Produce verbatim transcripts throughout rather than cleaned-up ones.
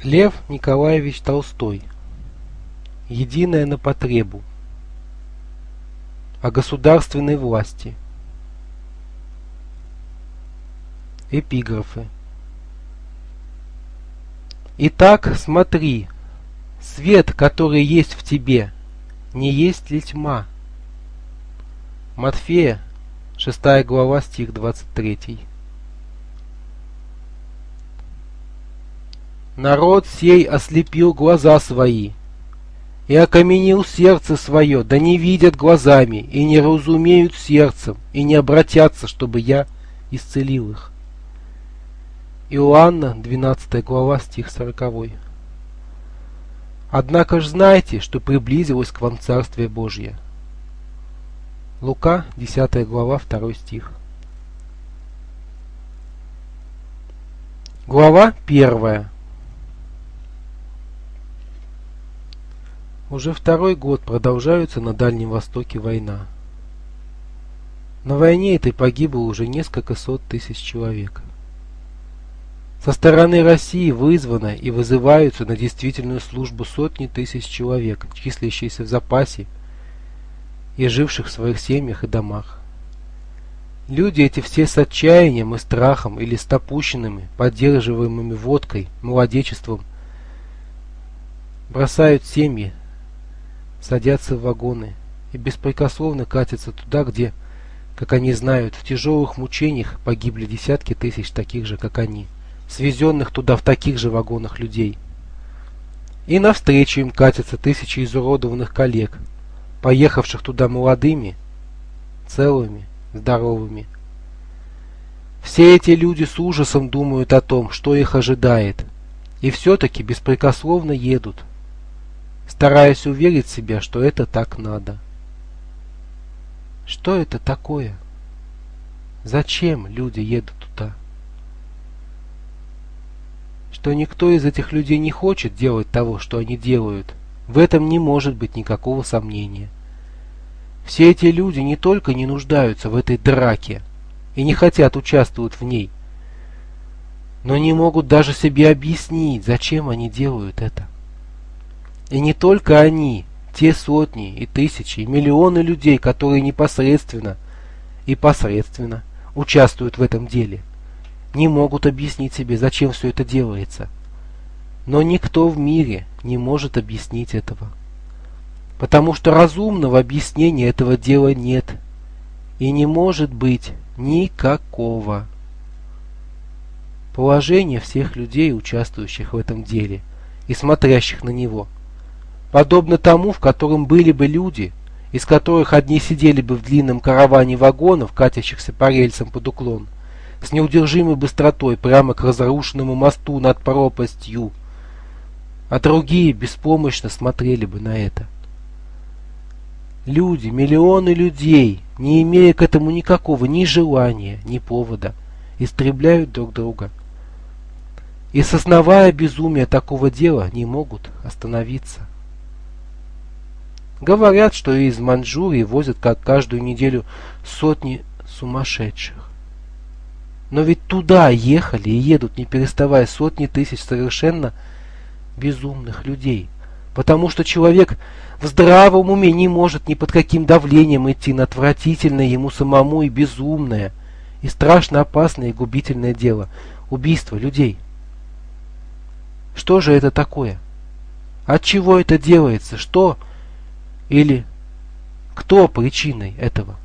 Лев Николаевич Толстой. Единое на потребу. О государственной власти. Эпиграфы. Итак, смотри, свет, который есть в тебе, не есть ли тьма? Матфея, шестая глава, стих двадцать третий. Народ сей ослепил глаза свои и окаменил сердце свое, да не видят глазами и не разумеют сердцем и не обратятся, чтобы я исцелил их. Иоанна, двенадцатая глава, стих сороковой. Однако ж знайте, что приблизилось к вам Царствие Божье. Лука, десятая глава, второй стих. Глава первая. Уже второй год продолжается на Дальнем Востоке война. На войне этой погибло уже несколько сот тысяч человек. Со стороны России вызвано и вызываются на действительную службу сотни тысяч человек, числящиеся в запасе и живших в своих семьях и домах. Люди эти все с отчаянием и страхом или с опущенными, поддерживаемыми водкой, молодечеством, бросают семьи, садятся в вагоны и беспрекословно катятся туда, где, как они знают, в тяжелых мучениях погибли десятки тысяч таких же, как они, свезенных туда в таких же вагонах людей. И навстречу им катятся тысячи изуродованных коллег, поехавших туда молодыми, целыми, здоровыми. Все эти люди с ужасом думают о том, что их ожидает, и все-таки беспрекословно едут, стараясь уверить себя, что это так надо. Что это такое? Зачем люди едут туда? Что никто из этих людей не хочет делать того, что они делают, в этом не может быть никакого сомнения. Все эти люди не только не нуждаются в этой драке и не хотят участвовать в ней, но не могут даже себе объяснить, зачем они делают это. И не только они, те сотни и тысячи, и миллионы людей, которые непосредственно и посредственно участвуют в этом деле, не могут объяснить себе, зачем все это делается. Но никто в мире не может объяснить этого. Потому что разумного объяснения этого дела нет. И не может быть никакого. Положение всех людей, участвующих в этом деле и смотрящих на него, подобно тому, в котором были бы люди, из которых одни сидели бы в длинном караване вагонов, катящихся по рельсам под уклон, с неудержимой быстротой прямо к разрушенному мосту над пропастью, а другие беспомощно смотрели бы на это. Люди, миллионы людей, не имея к этому никакого ни желания, ни повода, истребляют друг друга. И, сознавая безумие такого дела, не могут остановиться. Говорят, что из Маньчжурии возят как каждую неделю сотни сумасшедших. Но ведь туда ехали и едут, не переставая, сотни тысяч совершенно безумных людей. Потому что человек в здравом уме не может ни под каким давлением идти на отвратительное ему самому и безумное, и страшно опасное и губительное дело – убийство людей. Что же это такое? От чего это делается? Что или кто причиной этого?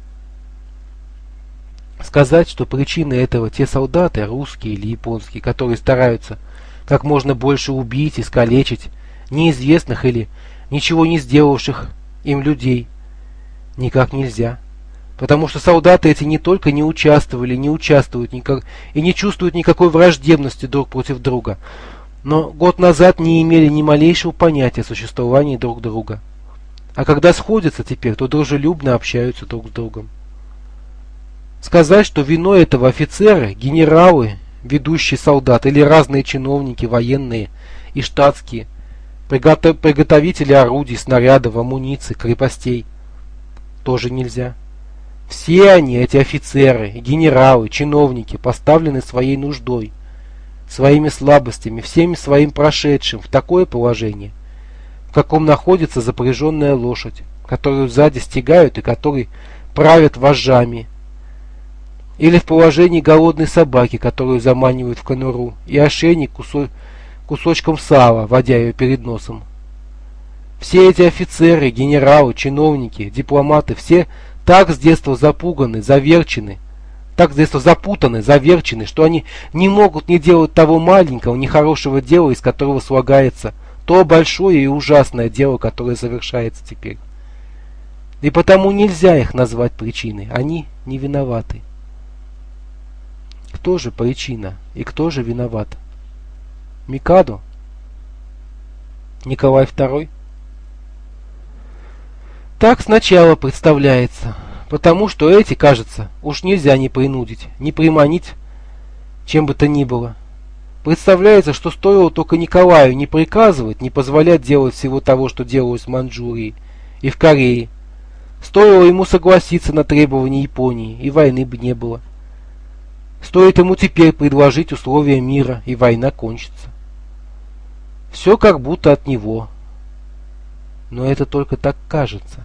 Сказать, что причиной этого те солдаты, русские или японские, которые стараются как можно больше убить, искалечить неизвестных или ничего не сделавших им людей, никак нельзя. Потому что солдаты эти не только не участвовали, не участвуют никак, и не чувствуют никакой враждебности друг против друга, но год назад не имели ни малейшего понятия о существовании друг друга. А когда сходятся теперь, то дружелюбно общаются друг с другом. Сказать, что виной этого офицеры, генералы, ведущие солдат или разные чиновники, военные и штатские, приготовители орудий, снарядов, амуниции, крепостей, тоже нельзя. Все они, эти офицеры, генералы, чиновники, поставлены своей нуждой, своими слабостями, всеми своим прошедшим в такое положение, в каком находится запряженная лошадь, которую сзади стягают и которой правят вожжами, или в положении голодной собаки, которую заманивают в конуру, и ошейник кусо кусочком сала, водя ее перед носом. Все эти офицеры, генералы, чиновники, дипломаты, все так с детства запуганы, заверчены, так с детства запутаны, заверчены, что они не могут не делать того маленького, нехорошего дела, из которого слагается то большое и ужасное дело, которое совершается теперь. И потому нельзя их назвать причиной, они не виноваты. Кто же причина и кто же виноват? Микадо? Николай второй? Так сначала представляется, потому что эти, кажется, уж нельзя не принудить, не приманить, чем бы то ни было. Представляется, что стоило только Николаю не приказывать, не позволять делать всего того, что делалось в Манчжурии и в Корее. Стоило ему согласиться на требования Японии, и войны бы не было. Стоит ему теперь предложить условия мира, и война кончится. Все как будто от него. Но это только так кажется.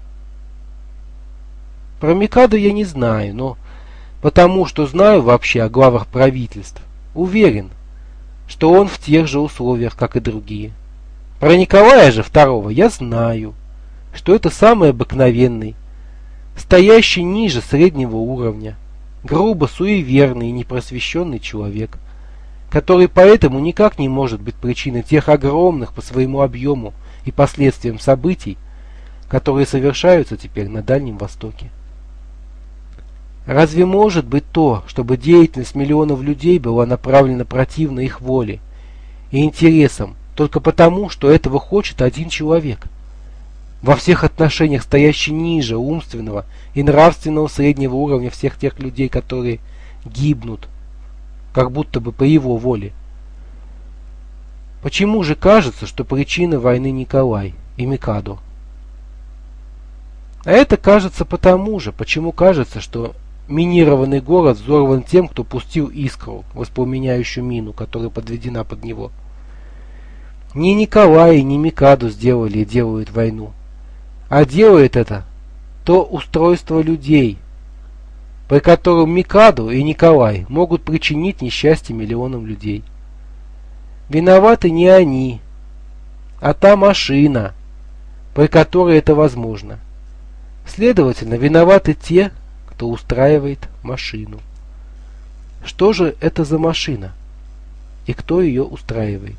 Про Микадо я не знаю, но потому что знаю вообще о главах правительств, уверен, что он в тех же условиях, как и другие. Про Николая же второго я знаю, что это самый обыкновенный, стоящий ниже среднего уровня, грубо суеверный и непросвещенный человек, который поэтому никак не может быть причиной тех огромных по своему объему и последствиям событий, которые совершаются теперь на Дальнем Востоке. Разве может быть то, чтобы деятельность миллионов людей была направлена противно их воле и интересам только потому, что этого хочет один человек, во всех отношениях стоящий ниже умственного и нравственного среднего уровня всех тех людей, которые гибнут, как будто бы по его воле? Почему же кажется, что причина войны Николай и Микадо? А это кажется потому же, почему кажется, что минированный город взорван тем, кто пустил искру, воспламеняющую мину, которая подведена под него. Ни Николай, ни Микадо сделали и делают войну, а делает это то устройство людей, при котором Микадо и Николай могут причинить несчастье миллионам людей. Виноваты не они, а та машина, при которой это возможно. Следовательно, виноваты те, кто устраивает машину. Что же это за машина? И кто ее устраивает?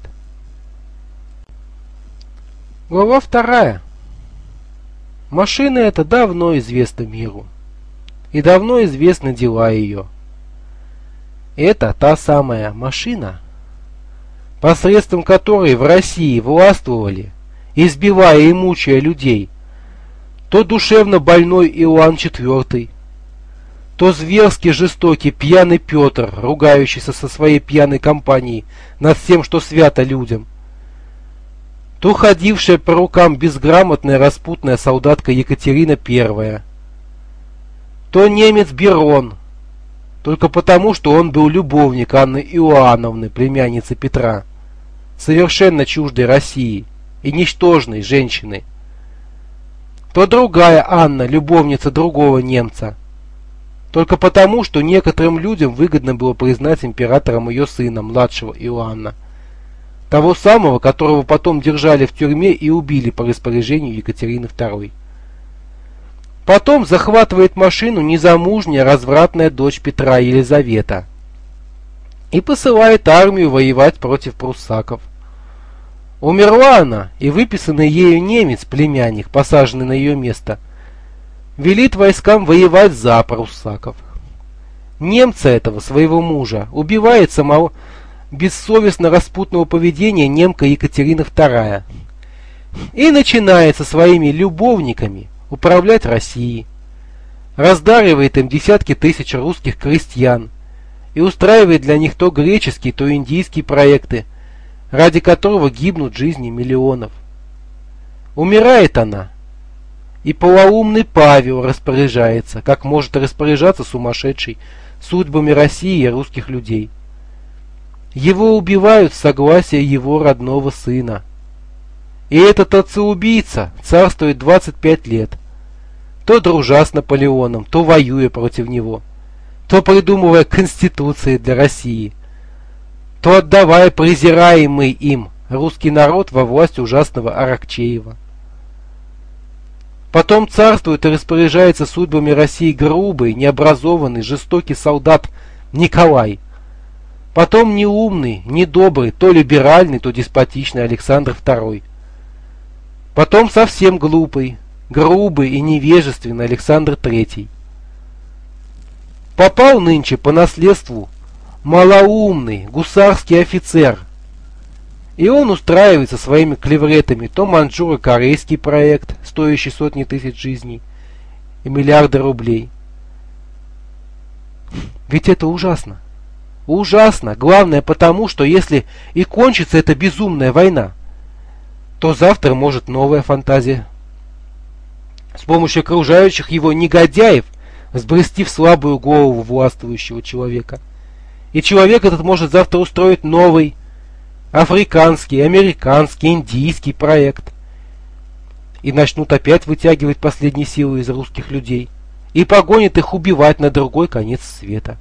Глава вторая. Машина эта давно известна миру. И давно известны дела ее. Это та самая машина, посредством которой в России властвовали, избивая и мучая людей, то душевно больной Иоанн четвёртый, то зверски жестокий пьяный Петр, ругающийся со своей пьяной компанией над всем, что свято людям, то ходившая по рукам безграмотная распутная солдатка Екатерина Первая, то немец Берон, только потому, что он был любовник Анны Иоанновны, племянницы Петра, совершенно чуждой России и ничтожной женщины, то другая Анна, любовница другого немца, только потому, что некоторым людям выгодно было признать императором ее сына, младшего Иоанна, того самого, которого потом держали в тюрьме и убили по распоряжению Екатерины Второй. Потом захватывает машину незамужняя развратная дочь Петра Елизавета и посылает армию воевать против пруссаков. Умерла она, и выписанный ею немец, племянник, посаженный на ее место, велит войскам воевать за пруссаков. Немца этого, своего мужа, убивает самого бессовестно распутного поведения немка Екатерина Вторая и начинает со своими любовниками управлять Россией, раздаривает им десятки тысяч русских крестьян и устраивает для них то греческие, то индийские проекты, ради которого гибнут жизни миллионов. Умирает она, и полоумный Павел распоряжается, как может распоряжаться сумасшедший, судьбами России и русских людей. Его убивают с согласия его родного сына. И этот отца-убийца царствует двадцать пять лет, то дружа с Наполеоном, то воюя против него, то придумывая конституции для России, то отдавая презираемый им русский народ во власть ужасного Аракчеева. Потом царствует и распоряжается судьбами России грубый, необразованный, жестокий солдат Николай. Потом неумный, недобрый, то либеральный, то деспотичный Александр второй. Потом совсем глупый, грубый и невежественный Александр третий. Попал нынче по наследству малоумный гусарский офицер, и он устраивает со своими клевретами то маньчжуро-корейский проект, стоящий сотни тысяч жизней и миллиарды рублей. Ведь это ужасно. Ужасно. Главное потому, что если и кончится эта безумная война, то завтра может новая фантазия с помощью окружающих его негодяев сбрести в слабую голову властвующего человека. И человек этот может завтра устроить новый африканский, американский, индийский проект. И начнут опять вытягивать последние силы из русских людей. И погонят их убивать на другой конец света.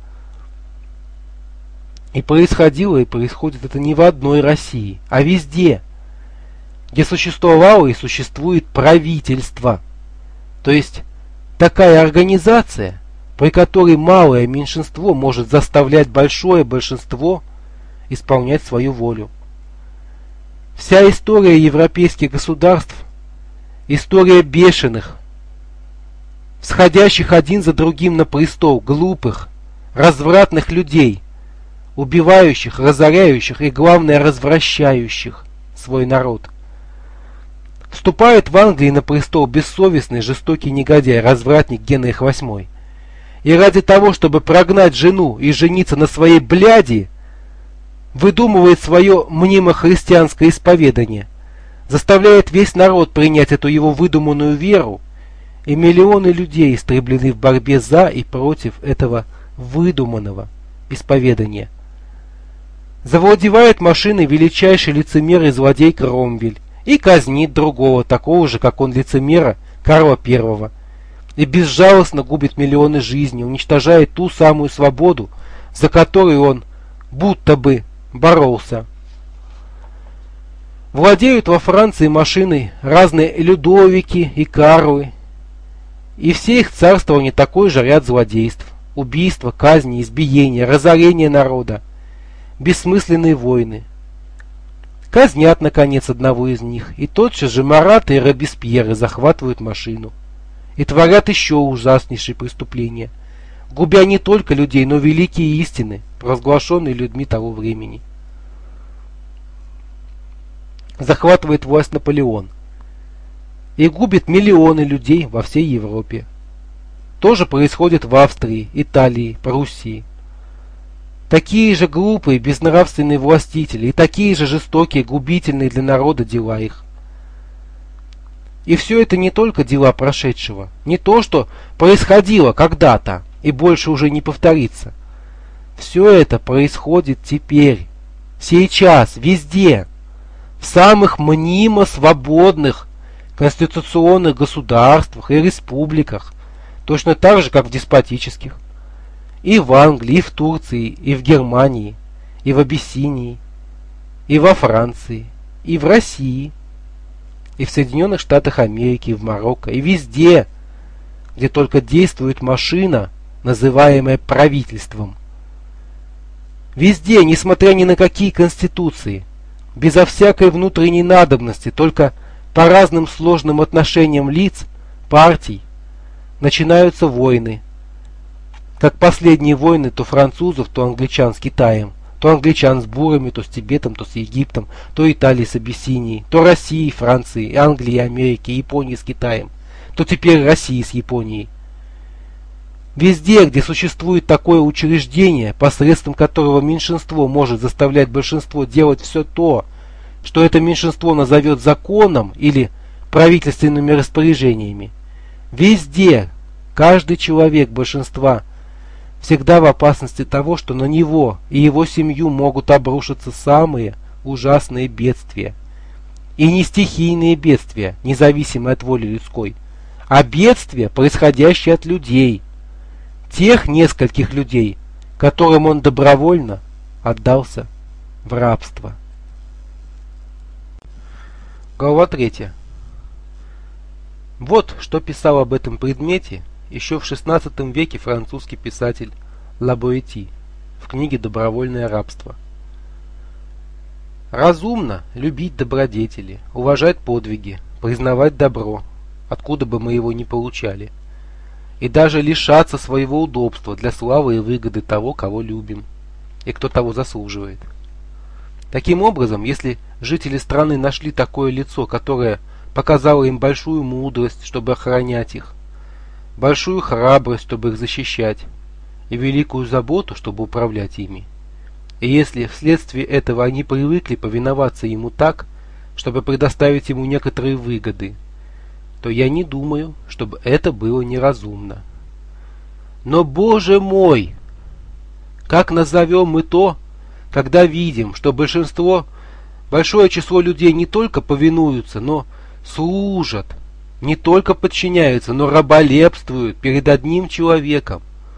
И происходило, и происходит это не в одной России, а везде, где существовало и существует правительство. То есть такая организация, при которой малое меньшинство может заставлять большое большинство исполнять свою волю. Вся история европейских государств – история бешеных, всходящих один за другим на престол, глупых, развратных людей, убивающих, разоряющих и, главное, развращающих свой народ. Вступает в Англии на престол бессовестный, жестокий негодяй, развратник Генрих восьмой. И ради того, чтобы прогнать жену и жениться на своей бляди, выдумывает свое мнимо-христианское исповедание, заставляет весь народ принять эту его выдуманную веру, и миллионы людей истреблены в борьбе за и против этого выдуманного исповедания. Завладевает машиной величайший лицемер и злодей Кромвель и казнит другого, такого же, как он, лицемера, Карла Первого, и безжалостно губит миллионы жизней, уничтожает ту самую свободу, за которую он будто бы боролся. Владеют во Франции машиной разные Людовики и Карлы, и все их царствования такой же ряд злодейств: убийства, казни, избиения, разорения народа, бессмысленные войны. Казнят, наконец, одного из них, и тотчас же Мараты и Робеспьеры захватывают машину и творят еще ужаснейшие преступления, губя не только людей, но великие истины, провозглашенные людьми того времени. Захватывает власть Наполеон и губит миллионы людей во всей Европе. То же происходит в Австрии, Италии, Пруссии. Такие же глупые, безнравственные властители и такие же жестокие, губительные для народа дела их. И все это не только дела прошедшего, не то, что происходило когда-то и больше уже не повторится. Все это происходит теперь, сейчас, везде, в самых мнимо свободных конституционных государствах и республиках, точно так же, как в деспотических. И в Англии, и в Турции, и в Германии, и в Абиссинии, и во Франции, и в России, и в Соединенных Штатах Америки, и в Марокко, и везде, где только действует машина, называемая правительством. Везде, несмотря ни на какие конституции, безо всякой внутренней надобности, только по разным сложным отношениям лиц, партий, начинаются войны. Как последние войны то французов, то англичан с Китаем, то англичан с бурами, то с Тибетом, то с Египтом, то Италии с Абиссинией, то России, Франции, Англии, Америки, Японии с Китаем, то теперь России с Японией. Везде, где существует такое учреждение, посредством которого меньшинство может заставлять большинство делать все то, что это меньшинство назовет законом или правительственными распоряжениями, везде каждый человек большинства всегда в опасности того, что на него и его семью могут обрушиться самые ужасные бедствия. И не стихийные бедствия, независимые от воли людской, а бедствия, происходящие от людей, тех нескольких людей, которым он добровольно отдался в рабство. Глава третья. Вот что писал об этом предмете еще в шестнадцатом веке французский писатель Ла Боэти в книге «Добровольное рабство». Разумно любить добродетели, уважать подвиги, признавать добро, откуда бы мы его ни получали, и даже лишаться своего удобства для славы и выгоды того, кого любим, и кто того заслуживает. Таким образом, если жители страны нашли такое лицо, которое показало им большую мудрость, чтобы охранять их, большую храбрость, чтобы их защищать, и великую заботу, чтобы управлять ими, и если вследствие этого они привыкли повиноваться ему так, чтобы предоставить ему некоторые выгоды, то я не думаю, чтобы это было неразумно. Но, Боже мой, как назовем мы то, когда видим, что большинство, большое число людей не только повинуются, но служат, не только подчиняются, но раболепствуют перед одним человеком.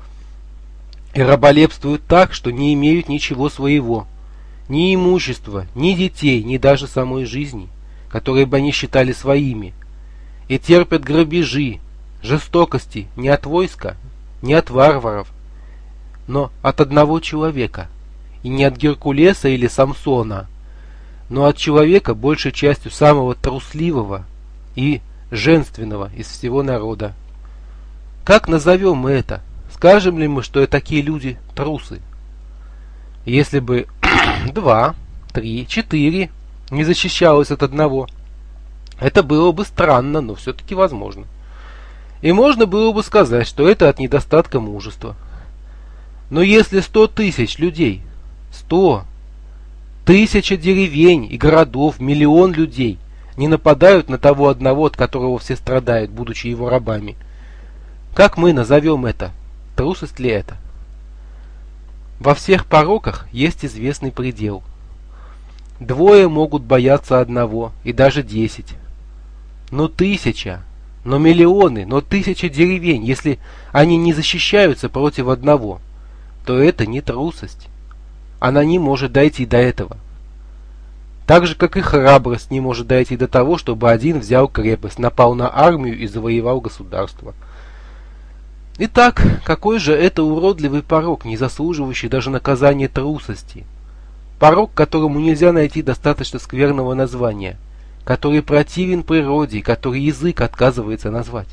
И раболепствуют так, что не имеют ничего своего, ни имущества, ни детей, ни даже самой жизни, которые бы они считали своими, и терпят грабежи, жестокости не от войска, не от варваров, но от одного человека, и не от Геркулеса или Самсона, но от человека, большей частью самого трусливого и женственного из всего народа. Как назовем мы это? Скажем ли мы, что такие люди трусы? Если бы два, три, четыре не защищалось от одного, это было бы странно, но все-таки возможно. И можно было бы сказать, что это от недостатка мужества. Но если сто тысяч людей, сто, тысяча деревень и городов, миллион людей не нападают на того одного, от которого все страдают, будучи его рабами, как мы назовем это? Трусость ли это? Во всех пороках есть известный предел. Двое могут бояться одного, и даже десять. Но тысяча, но миллионы, но тысяча деревень, если они не защищаются против одного, то это не трусость. Она не может дойти до этого. Так же, как и храбрость не может дойти до того, чтобы один взял крепость, напал на армию и завоевал государство. Итак, какой же это уродливый порок, не заслуживающий даже наказания трусости? Порок, которому нельзя найти достаточно скверного названия, который противен природе и который язык отказывается назвать.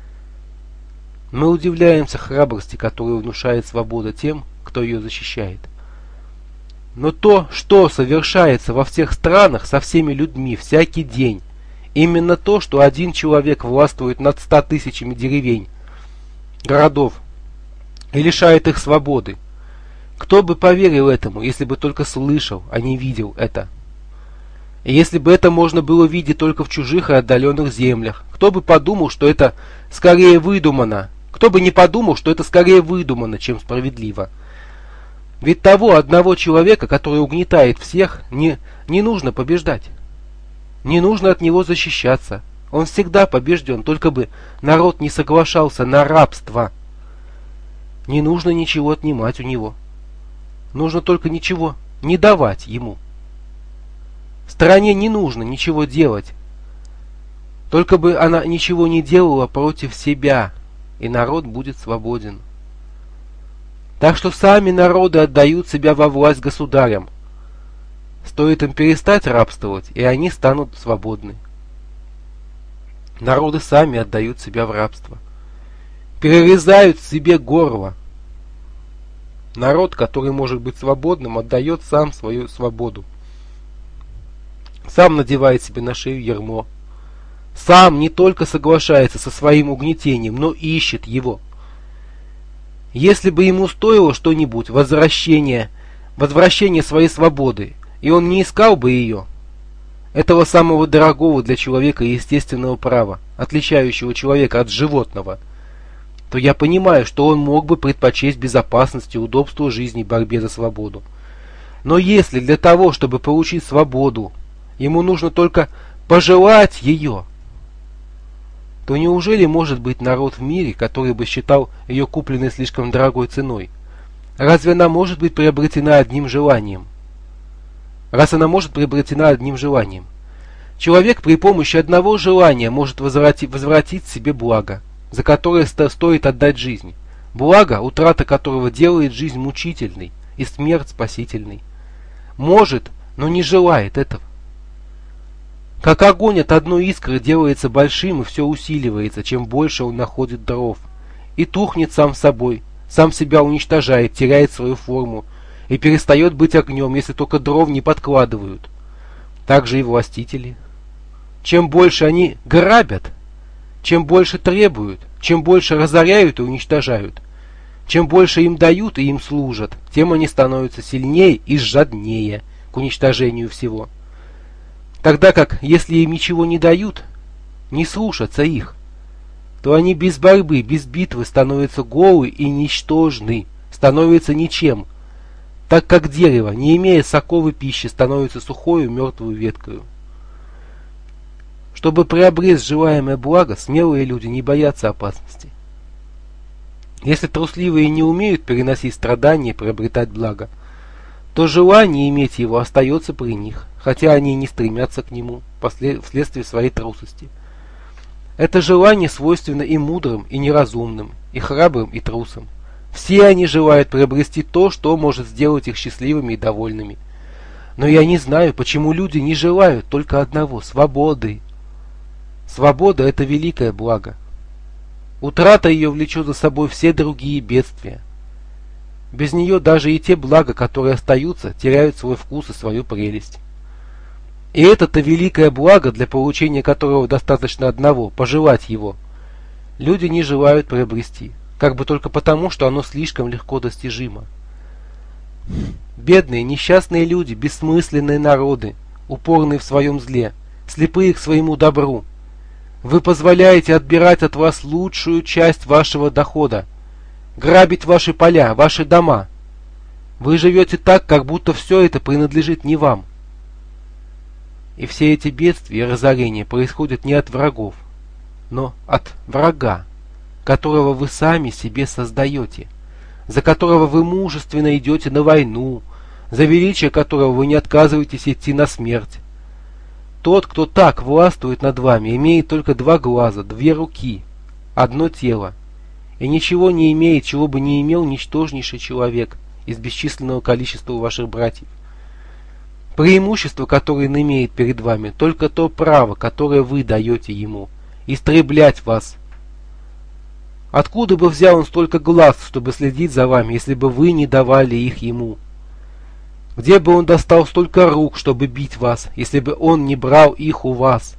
Мы удивляемся храбрости, которую внушает свобода тем, кто ее защищает. Но то, что совершается во всех странах со всеми людьми всякий день, именно то, что один человек властвует над ста тысячами деревень, городов и лишает их свободы. Кто бы поверил этому, если бы только слышал, а не видел это? И если бы это можно было видеть только в чужих и отдаленных землях, кто бы подумал, что это скорее выдумано? Кто бы не подумал, что это скорее выдумано, чем справедливо? Ведь того одного человека, который угнетает всех, не, не нужно побеждать. Не нужно от него защищаться. Он всегда побежден, только бы народ не соглашался на рабство. Не нужно ничего отнимать у него. Нужно только ничего не давать ему. Стране не нужно ничего делать. Только бы она ничего не делала против себя, и народ будет свободен. Так что сами народы отдают себя во власть государям. Стоит им перестать рабствовать, и они станут свободны. Народы сами отдают себя в рабство. Перерезают себе горло. Народ, который может быть свободным, отдает сам свою свободу. Сам надевает себе на шею ярмо. Сам не только соглашается со своим угнетением, но ищет его. Если бы ему стоило что-нибудь, возвращение, возвращение своей свободы, и он не искал бы ее, этого самого дорогого для человека естественного права, отличающего человека от животного, то я понимаю, что он мог бы предпочесть безопасности, удобству жизни, борьбе за свободу. Но если для того, чтобы получить свободу, ему нужно только пожелать ее, то неужели может быть народ в мире, который бы считал ее купленной слишком дорогой ценой? Разве она может быть приобретена одним желанием? Раз она может приобретена одним желанием. Человек при помощи одного желания может возвратить, возвратить себе благо, за которое стоит отдать жизнь. Благо, утрата которого делает жизнь мучительной и смерть спасительной. Может, но не желает этого. Как огонь от одной искры делается большим и все усиливается, чем больше он находит дров. И тухнет сам собой, сам себя уничтожает, теряет свою форму и перестает быть огнем, если только дров не подкладывают. Так же и властители. Чем больше они грабят, чем больше требуют, чем больше разоряют и уничтожают, чем больше им дают и им служат, тем они становятся сильнее и жаднее к уничтожению всего. Тогда как, если им ничего не дают, не слушаться их, то они без борьбы, без битвы становятся голы и ничтожны, становятся ничем, так как дерево, не имея соковой пищи, становится сухою мертвую веткою. Чтобы приобрести желаемое благо, смелые люди не боятся опасности. Если трусливые не умеют переносить страдания и приобретать благо, то желание иметь его остается при них, хотя они и не стремятся к нему вследствие своей трусости. Это желание свойственно и мудрым, и неразумным, и храбрым, и трусам. Все они желают приобрести то, что может сделать их счастливыми и довольными. Но я не знаю, почему люди не желают только одного – свободы. Свобода – это великое благо. Утрата ее влечет за собой все другие бедствия. Без нее даже и те блага, которые остаются, теряют свой вкус и свою прелесть. И это-то великое благо, для получения которого достаточно одного – пожелать его. Люди не желают приобрести, как бы только потому, что оно слишком легко достижимо. Бедные, несчастные люди, бессмысленные народы, упорные в своем зле, слепые к своему добру. Вы позволяете отбирать от вас лучшую часть вашего дохода, грабить ваши поля, ваши дома. Вы живете так, как будто все это принадлежит не вам. И все эти бедствия и разорения происходят не от врагов, но от врага, которого вы сами себе создаете, за которого вы мужественно идете на войну, за величие которого вы не отказываетесь идти на смерть. Тот, кто так властвует над вами, имеет только два глаза, две руки, одно тело, и ничего не имеет, чего бы не имел ничтожнейший человек из бесчисленного количества ваших братьев. Преимущество, которое он имеет перед вами, только то право, которое вы даете ему, истреблять вас. Откуда бы взял он столько глаз, чтобы следить за вами, если бы вы не давали их ему? Где бы он достал столько рук, чтобы бить вас, если бы он не брал их у вас?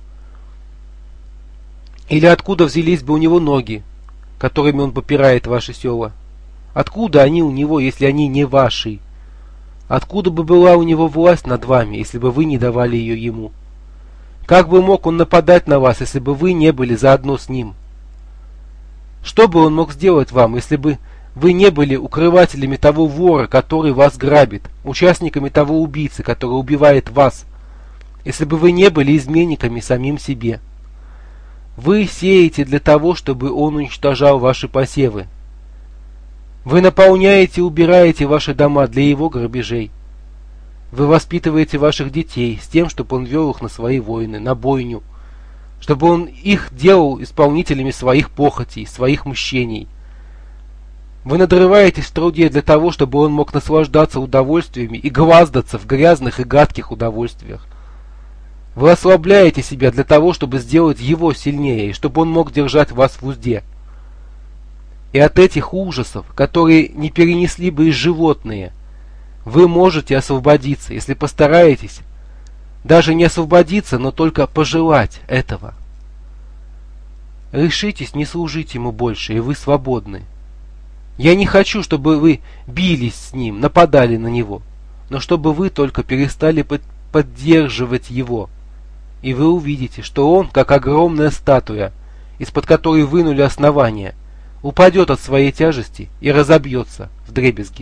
Или откуда взялись бы у него ноги, которыми он попирает ваши села? Откуда они у него, если они не ваши? Откуда бы была у него власть над вами, если бы вы не давали ее ему? Как бы мог он нападать на вас, если бы вы не были заодно с ним? Что бы он мог сделать вам, если бы вы не были укрывателями того вора, который вас грабит, участниками того убийцы, который убивает вас, если бы вы не были изменниками самим себе? Вы сеете для того, чтобы он уничтожал ваши посевы. Вы наполняете и убираете ваши дома для его грабежей. Вы воспитываете ваших детей с тем, чтобы он вел их на свои войны, на бойню, чтобы он их делал исполнителями своих похотей, своих мщений. Вы надрываетесь в труде для того, чтобы он мог наслаждаться удовольствиями и гваздаться в грязных и гадких удовольствиях. Вы ослабляете себя для того, чтобы сделать его сильнее, и чтобы он мог держать вас в узде. И от этих ужасов, которые не перенесли бы и животные, вы можете освободиться, если постараетесь, даже не освободиться, но только пожелать этого. Решитесь не служить ему больше, и вы свободны. Я не хочу, чтобы вы бились с ним, нападали на него, но чтобы вы только перестали под поддерживать его, и вы увидите, что он, как огромная статуя, из-под которой вынули основания, упадет от своей тяжести и разобьется вдребезги.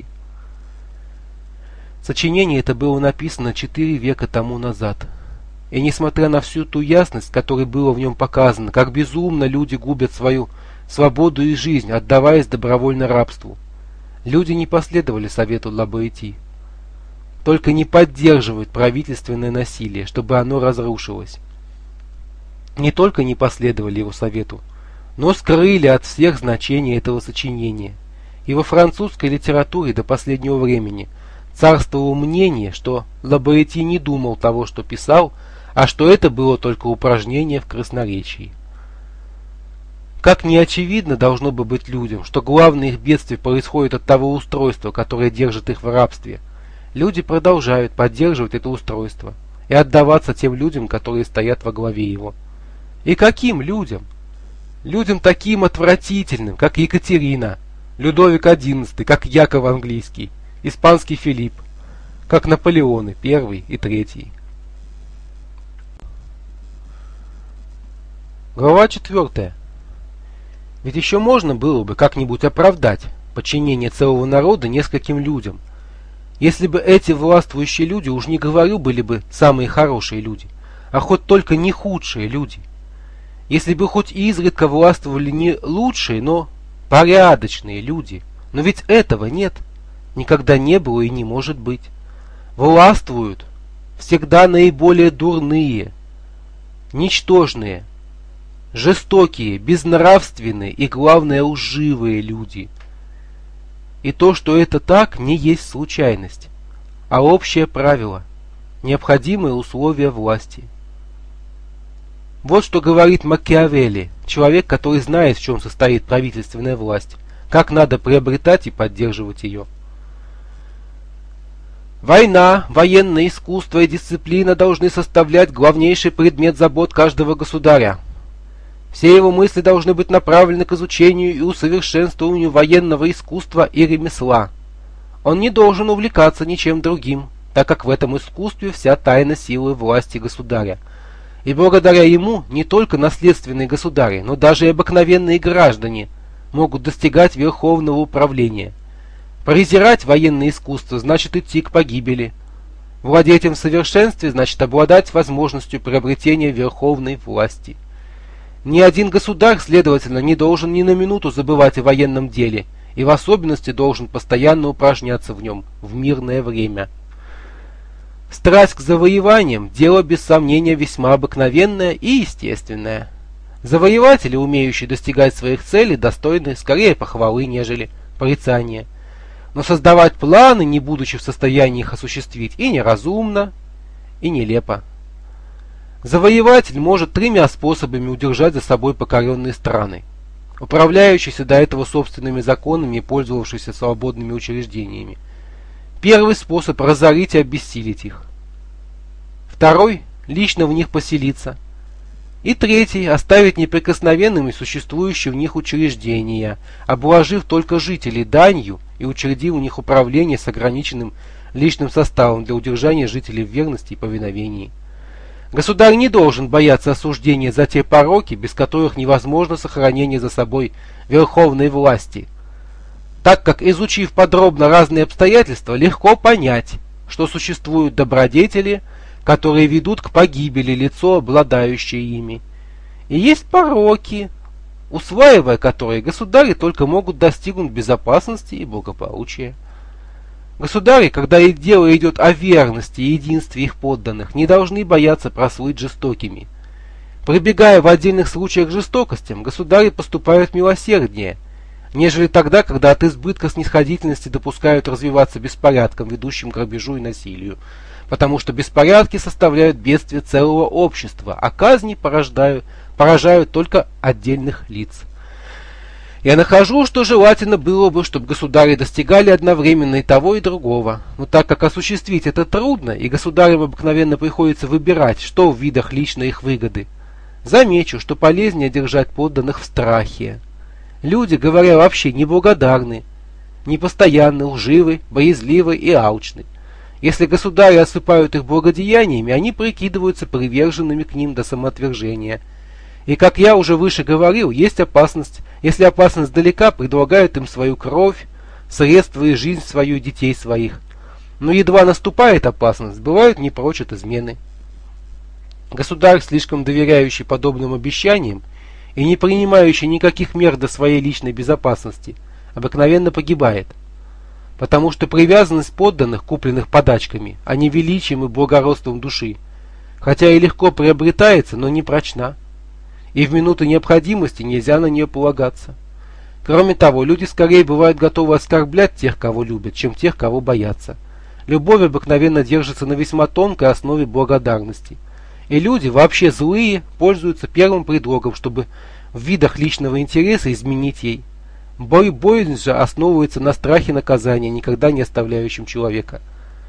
Сочинение это было написано четыре века тому назад. И несмотря на всю ту ясность, которой было в нем показано, как безумно люди губят свою свободу и жизнь, отдаваясь добровольно рабству, люди не последовали совету Лабоэти. Только не поддерживают правительственное насилие, чтобы оно разрушилось. Не только не последовали его совету, но скрыли от всех значение этого сочинения. И во французской литературе до последнего времени царствовало мнение, что Лабоэти не думал того, что писал, а что это было только упражнение в красноречии. Как неочевидно должно бы быть людям, что главное их бедствие происходит от того устройства, которое держит их в рабстве. Люди продолжают поддерживать это устройство и отдаваться тем людям, которые стоят во главе его. И каким людям? Людям таким отвратительным, как Екатерина, Людовик одиннадцатый, как Яков Английский, испанский Филипп, как Наполеоны первый и третий. Глава четвертая. Ведь еще можно было бы как-нибудь оправдать подчинение целого народа нескольким людям, если бы эти властвующие люди, уж не говорю, были бы самые хорошие люди, а хоть только не худшие люди. Если бы хоть изредка властвовали не лучшие, но порядочные люди. Но ведь этого нет, никогда не было и не может быть. Властвуют всегда наиболее дурные, ничтожные, жестокие, безнравственные и, главное, лживые люди. И то, что это так, не есть случайность, а общее правило, необходимые условия власти. Вот что говорит Макиавелли, человек, который знает, в чем состоит правительственная власть, как надо приобретать и поддерживать ее. Война, военное искусство и дисциплина должны составлять главнейший предмет забот каждого государя. Все его мысли должны быть направлены к изучению и усовершенствованию военного искусства и ремесла. Он не должен увлекаться ничем другим, так как в этом искусстве вся тайна силы власти государя. И благодаря ему не только наследственные государи, но даже и обыкновенные граждане могут достигать верховного управления. Презирать военное искусство значит идти к погибели. Владеть им в совершенстве значит обладать возможностью приобретения верховной власти. Ни один государь, следовательно, не должен ни на минуту забывать о военном деле, и в особенности должен постоянно упражняться в нем в мирное время. Страсть к завоеваниям – дело без сомнения весьма обыкновенное и естественное. Завоеватели, умеющие достигать своих целей, достойны скорее похвалы, нежели порицания. Но создавать планы, не будучи в состоянии их осуществить, и неразумно, и нелепо. Завоеватель может тремя способами удержать за собой покоренные страны, управляющийся до этого собственными законами и пользовавшийся свободными учреждениями. Первый способ – разорить и обессилить их. Второй – лично в них поселиться. И третий – оставить неприкосновенными существующие в них учреждения, обложив только жителей данью и учредив у них управление с ограниченным личным составом для удержания жителей в верности и повиновении. Государь не должен бояться осуждения за те пороки, без которых невозможно сохранение за собой верховной власти, так как, изучив подробно разные обстоятельства, легко понять, что существуют добродетели, которые ведут к погибели лицо, обладающее ими, и есть пороки, усваивая которые государи только могут достигнуть безопасности и благополучия. Государи, когда и дело идет о верности и единстве их подданных, не должны бояться прослыть жестокими. Прибегая в отдельных случаях к жестокостям, государи поступают милосерднее, нежели тогда, когда от избытка снисходительности допускают развиваться беспорядком, ведущим к грабежу и насилию, потому что беспорядки составляют бедствие целого общества, а казни порождают, поражают только отдельных лиц. Я нахожу, что желательно было бы, чтобы государи достигали одновременно и того, и другого. Но так как осуществить это трудно, и государям обыкновенно приходится выбирать, что в видах личной их выгоды, замечу, что полезнее держать подданных в страхе. Люди, говоря вообще, неблагодарны, непостоянны, лживы, боязливы и алчны. Если государи осыпают их благодеяниями, они прикидываются приверженными к ним до самоотвержения. И, как я уже выше говорил, есть опасность. Если опасность далека, предлагают им свою кровь, средства и жизнь свою и детей своих. Но едва наступает опасность, бывают не прочь от измены. Государь, слишком доверяющий подобным обещаниям и не принимающий никаких мер до своей личной безопасности, обыкновенно погибает. Потому что привязанность подданных, купленных подачками, а не величием и благородством души, хотя и легко приобретается, но не прочна. И в минуты необходимости нельзя на нее полагаться. Кроме того, люди скорее бывают готовы оскорблять тех, кого любят, чем тех, кого боятся. Любовь обыкновенно держится на весьма тонкой основе благодарности. И люди, вообще злые, пользуются первым предлогом, чтобы в видах личного интереса изменить ей. Бой боязнь же основывается на страхе наказания, никогда не оставляющем человека.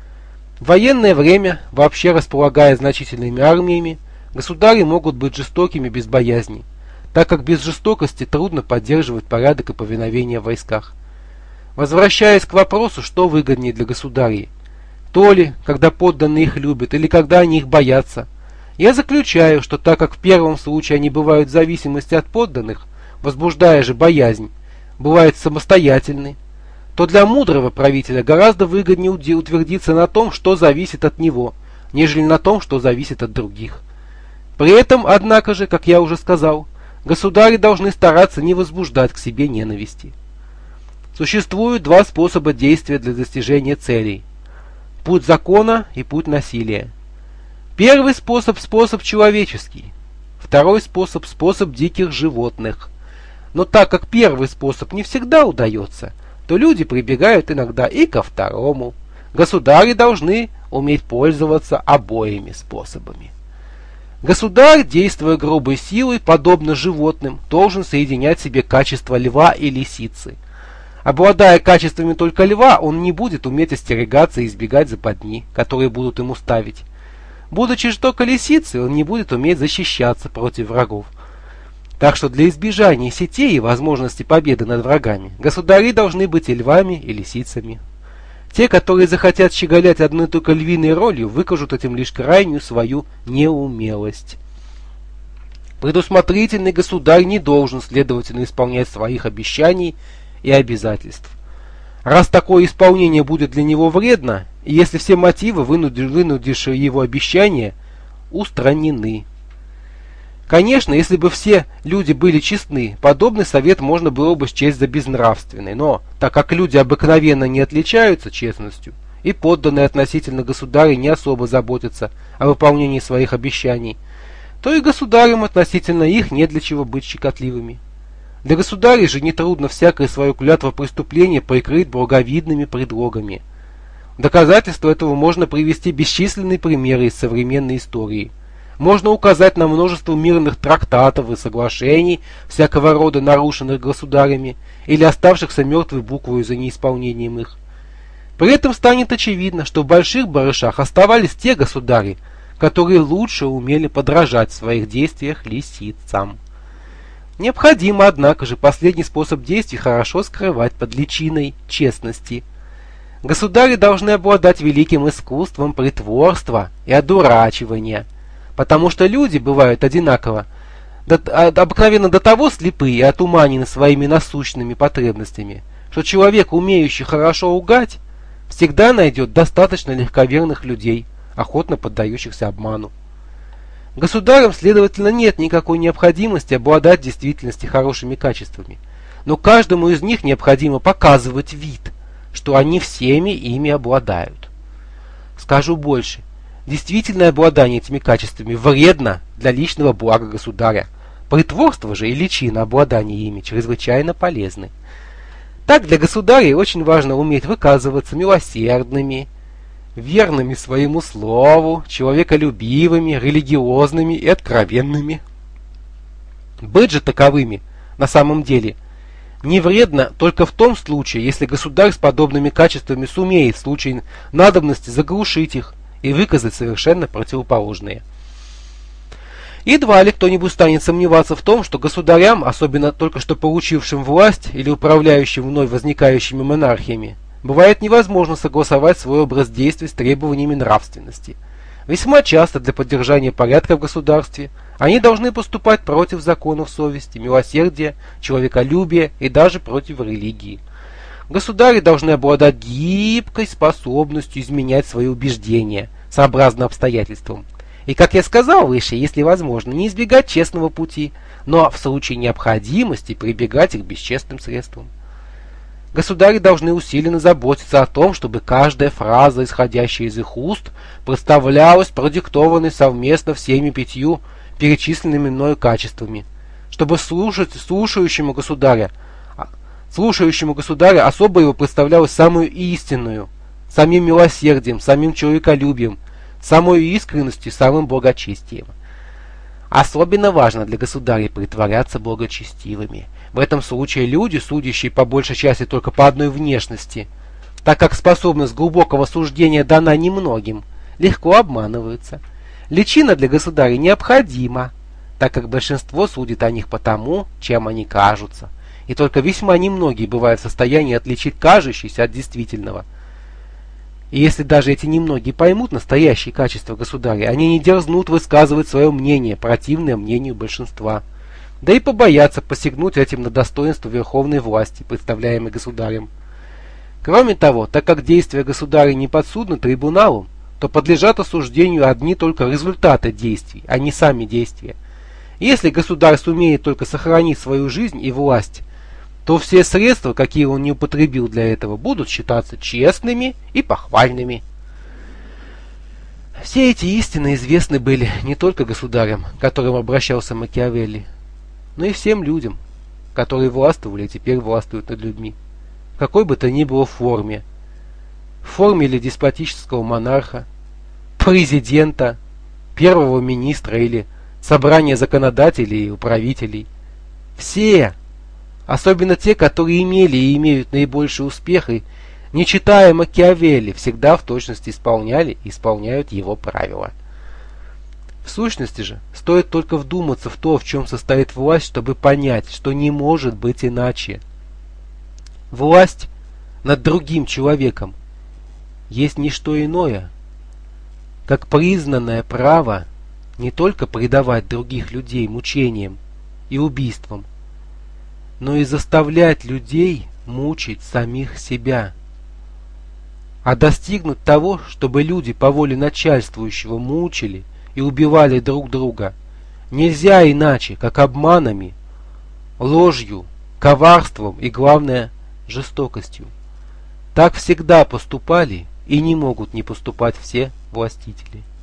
В военное время, вообще располагая значительными армиями, государи могут быть жестокими без боязни, так как без жестокости трудно поддерживать порядок и повиновение в войсках. Возвращаясь к вопросу, что выгоднее для государей, то ли, когда подданные их любят, или когда они их боятся, я заключаю, что так как в первом случае они бывают в зависимости от подданных, возбуждая же боязнь, бывают самостоятельны, то для мудрого правителя гораздо выгоднее утвердиться на том, что зависит от него, нежели на том, что зависит от других. При этом, однако же, как я уже сказал, государи должны стараться не возбуждать к себе ненависти. Существуют два способа действия для достижения целей: путь закона и путь насилия. Первый способ – способ человеческий, второй способ – способ диких животных. Но так как первый способ не всегда удается, то люди прибегают иногда и ко второму. Государи должны уметь пользоваться обоими способами. Государь, действуя грубой силой, подобно животным, должен соединять в себе качества льва и лисицы. Обладая качествами только льва, он не будет уметь остерегаться и избегать западни, которые будут ему ставить. Будучи же только лисицей, он не будет уметь защищаться против врагов. Так что для избежания сетей и возможности победы над врагами, государи должны быть и львами, и лисицами. Те, которые захотят щеголять одной только львиной ролью, выкажут этим лишь крайнюю свою неумелость. Предусмотрительный государь не должен, следовательно, исполнять своих обещаний и обязательств. Раз такое исполнение будет для него вредно, и если все мотивы, вынудившие его обещания, устранены. Конечно, если бы все люди были честны, подобный совет можно было бы счесть за безнравственный, но так как люди обыкновенно не отличаются честностью, и подданные относительно государя не особо заботятся о выполнении своих обещаний, то и государям относительно их не для чего быть щекотливыми. Для государей же нетрудно всякое свое клятво преступления прикрыть благовидными предлогами. В доказательство этого можно привести бесчисленные примеры из современной истории. Можно указать на множество мирных трактатов и соглашений, всякого рода нарушенных государями или оставшихся мертвой буквой за неисполнением их. При этом станет очевидно, что в больших барышах оставались те государи, которые лучше умели подражать в своих действиях лисицам. Необходимо, однако же, последний способ действий хорошо скрывать под личиной честности. Государи должны обладать великим искусством притворства и одурачивания, потому что люди бывают одинаково, до, обыкновенно до того слепые и отуманены своими насущными потребностями, что человек, умеющий хорошо лгать, всегда найдет достаточно легковерных людей, охотно поддающихся обману. Государям, следовательно, нет никакой необходимости обладать в действительности хорошими качествами, но каждому из них необходимо показывать вид, что они всеми ими обладают. Скажу больше. Действительное обладание этими качествами вредно для личного блага государя. Притворство же и личина обладания ими чрезвычайно полезны. Так для государей очень важно уметь выказываться милосердными, верными своему слову, человеколюбивыми, религиозными и откровенными. Быть же таковыми на самом деле не вредно только в том случае, если государь с подобными качествами сумеет в случае надобности заглушить их и выказать совершенно противоположные. Едва ли кто-нибудь станет сомневаться в том, что государям, особенно только что получившим власть или управляющим вновь возникающими монархиями, бывает невозможно согласовать свой образ действий с требованиями нравственности. Весьма часто для поддержания порядка в государстве они должны поступать против законов совести, милосердия, человеколюбия и даже против религии. Государи должны обладать гибкой способностью изменять свои убеждения сообразно обстоятельствам. И, как я сказал выше, если возможно, не избегать честного пути, но в случае необходимости прибегать к бесчестным средствам. Государи должны усиленно заботиться о том, чтобы каждая фраза, исходящая из их уст, представлялась продиктованной совместно всеми пятью перечисленными мною качествами, чтобы слушать, слушающему государя, слушающему государя особо его представлялась самую истинную, самим милосердием, самим человеколюбием, самой искренностью, самым благочестием. Особенно важно для государей притворяться благочестивыми. В этом случае люди, судящие по большей части только по одной внешности, так как способность глубокого суждения дана немногим, легко обманываются. Личина для государей необходима, так как большинство судит о них по тому, чем они кажутся, и только весьма немногие бывают в состоянии отличить кажущееся от действительного. И если даже эти немногие поймут настоящие качества государя, они не дерзнут высказывать свое мнение, противное мнению большинства, да и побоятся посягнуть этим на достоинство верховной власти, представляемой государем. Кроме того, так как действия государя не подсудны трибуналу, то подлежат осуждению одни только результаты действий, а не сами действия. Если государь сумеет только сохранить свою жизнь и власть, то все средства, какие он не употребил для этого, будут считаться честными и похвальными. Все эти истины известны были не только государям, к которым обращался Макиавелли, но и всем людям, которые властвовали и теперь властвуют над людьми, в какой бы то ни было форме. В форме ли деспотического монарха, президента, первого министра или собрания законодателей и управителей. Все, особенно те, которые имели и имеют наибольший успех, и, не читая Макиавелли, всегда в точности исполняли и исполняют его правила. В сущности же, стоит только вдуматься в то, в чем состоит власть, чтобы понять, что не может быть иначе. Власть над другим человеком есть не что иное, как признанное право не только предавать других людей мучениям и убийствам, но и заставлять людей мучить самих себя. А достигнуть того, чтобы люди по воле начальствующего мучили и убивали друг друга, нельзя иначе, как обманами, ложью, коварством и, главное, жестокостью. Так всегда поступали и не могут не поступать все властители.